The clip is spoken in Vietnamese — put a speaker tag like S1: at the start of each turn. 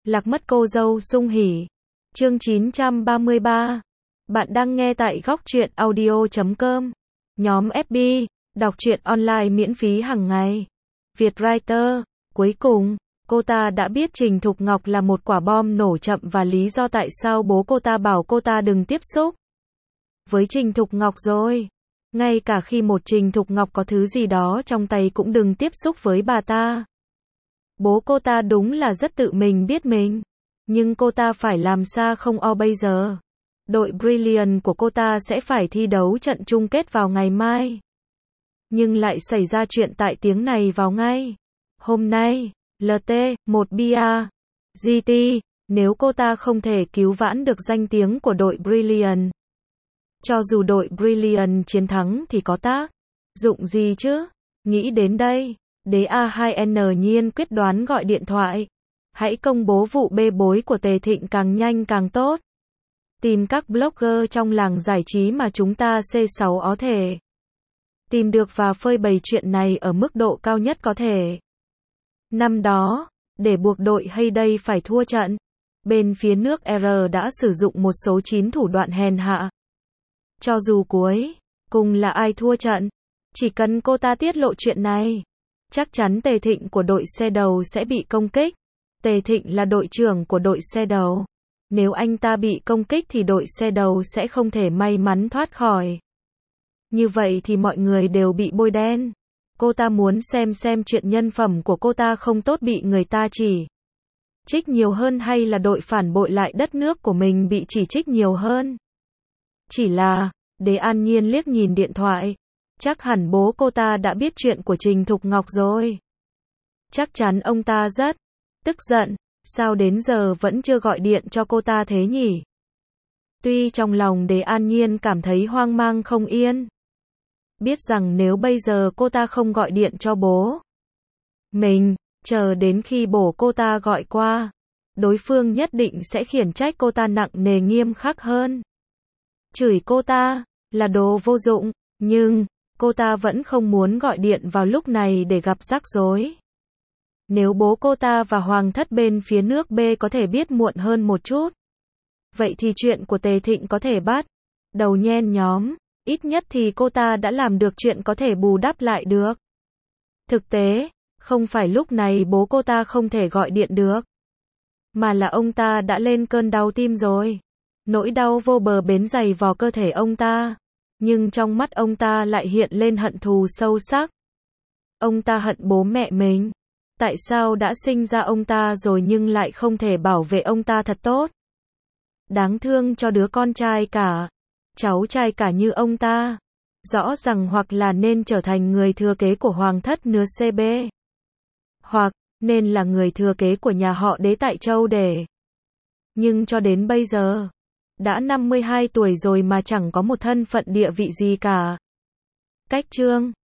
S1: Lạc mất cô dâu sung hỉ. Chương 933. Bạn đang nghe tại góc truyện audio.com. Nhóm FB, đọc truyện online miễn phí hàng ngày. Vietwriter. Cuối cùng, cô ta đã biết Trình Thục Ngọc là một quả bom nổ chậm và lý do tại sao bố cô ta bảo cô ta đừng tiếp xúc với Trình Thục Ngọc rồi. Ngay cả khi một Trình Thục Ngọc có thứ gì đó trong tay cũng đừng tiếp xúc với bà ta. Bố cô ta đúng là rất tự mình biết mình. Nhưng cô ta phải làm sao không bây giờ. Đội Brilliant của cô ta sẽ phải thi đấu trận chung kết vào ngày mai. Nhưng lại xảy ra chuyện tại tiếng này vào ngay hôm nay. LT, 1 bia. GT, nếu cô ta không thể cứu vãn được danh tiếng của đội Brilliant. Cho dù đội Brilliant chiến thắng thì có tác dụng gì chứ? Nghĩ đến đây, đế A2N nhiên quyết đoán gọi điện thoại. Hãy công bố vụ bê bối của Tề Thịnh càng nhanh càng tốt. Tìm các blogger trong làng giải trí mà chúng ta C6 có thể tìm được và phơi bày chuyện này ở mức độ cao nhất có thể. Năm đó, để buộc đội Hayday phải thua trận, bên phía nước R đã sử dụng một số 9 thủ đoạn hèn hạ. Cho dù cuối cùng là ai thua trận, chỉ cần cô ta tiết lộ chuyện này, chắc chắn Tề Thịnh của đội xe đầu sẽ bị công kích. Tề Thịnh là đội trưởng của đội xe đầu. Nếu anh ta bị công kích thì đội xe đầu sẽ không thể may mắn thoát khỏi. Như vậy thì mọi người đều bị bôi đen. Cô ta muốn xem chuyện nhân phẩm của cô ta không tốt bị người ta chỉ trích nhiều hơn hay là đội phản bội lại đất nước của mình bị chỉ trích nhiều hơn. Chỉ là, đế An Nhiên liếc nhìn điện thoại. Chắc hẳn bố cô ta đã biết chuyện của Trình Thục Ngọc rồi. Chắc chắn ông ta rất tức giận. Sao đến giờ vẫn chưa gọi điện cho cô ta thế nhỉ? Tuy trong lòng đế An Nhiên cảm thấy hoang mang không yên. Biết rằng nếu bây giờ cô ta không gọi điện cho bố mình, chờ đến khi bố cô ta gọi qua, đối phương nhất định sẽ khiển trách cô ta nặng nề nghiêm khắc hơn. Chửi cô ta là đồ vô dụng, nhưng cô ta vẫn không muốn gọi điện vào lúc này để gặp rắc rối. Nếu bố cô ta và hoàng thất bên phía nước B có thể biết muộn hơn một chút, vậy thì chuyện của Tề Thịnh có thể bắt đầu nhen nhóm. Ít nhất thì cô ta đã làm được chuyện có thể bù đắp lại được. Thực tế, không phải lúc này bố cô ta không thể gọi điện được, mà là ông ta đã lên cơn đau tim rồi. Nỗi đau vô bờ bến dày vò cơ thể ông ta. Nhưng trong mắt ông ta lại hiện lên hận thù sâu sắc. Ông ta hận bố mẹ mình. Tại sao đã sinh ra ông ta rồi nhưng lại không thể bảo vệ ông ta thật tốt? Đáng thương cho đứa con trai cả, cháu trai cả như ông ta. Rõ ràng hoặc là nên trở thành người thừa kế của hoàng thất nứa CB, hoặc nên là người thừa kế của nhà họ đế tại Châu Đề. Nhưng cho đến bây giờ, đã 52 tuổi rồi mà chẳng có một thân phận địa vị gì cả. Cách chương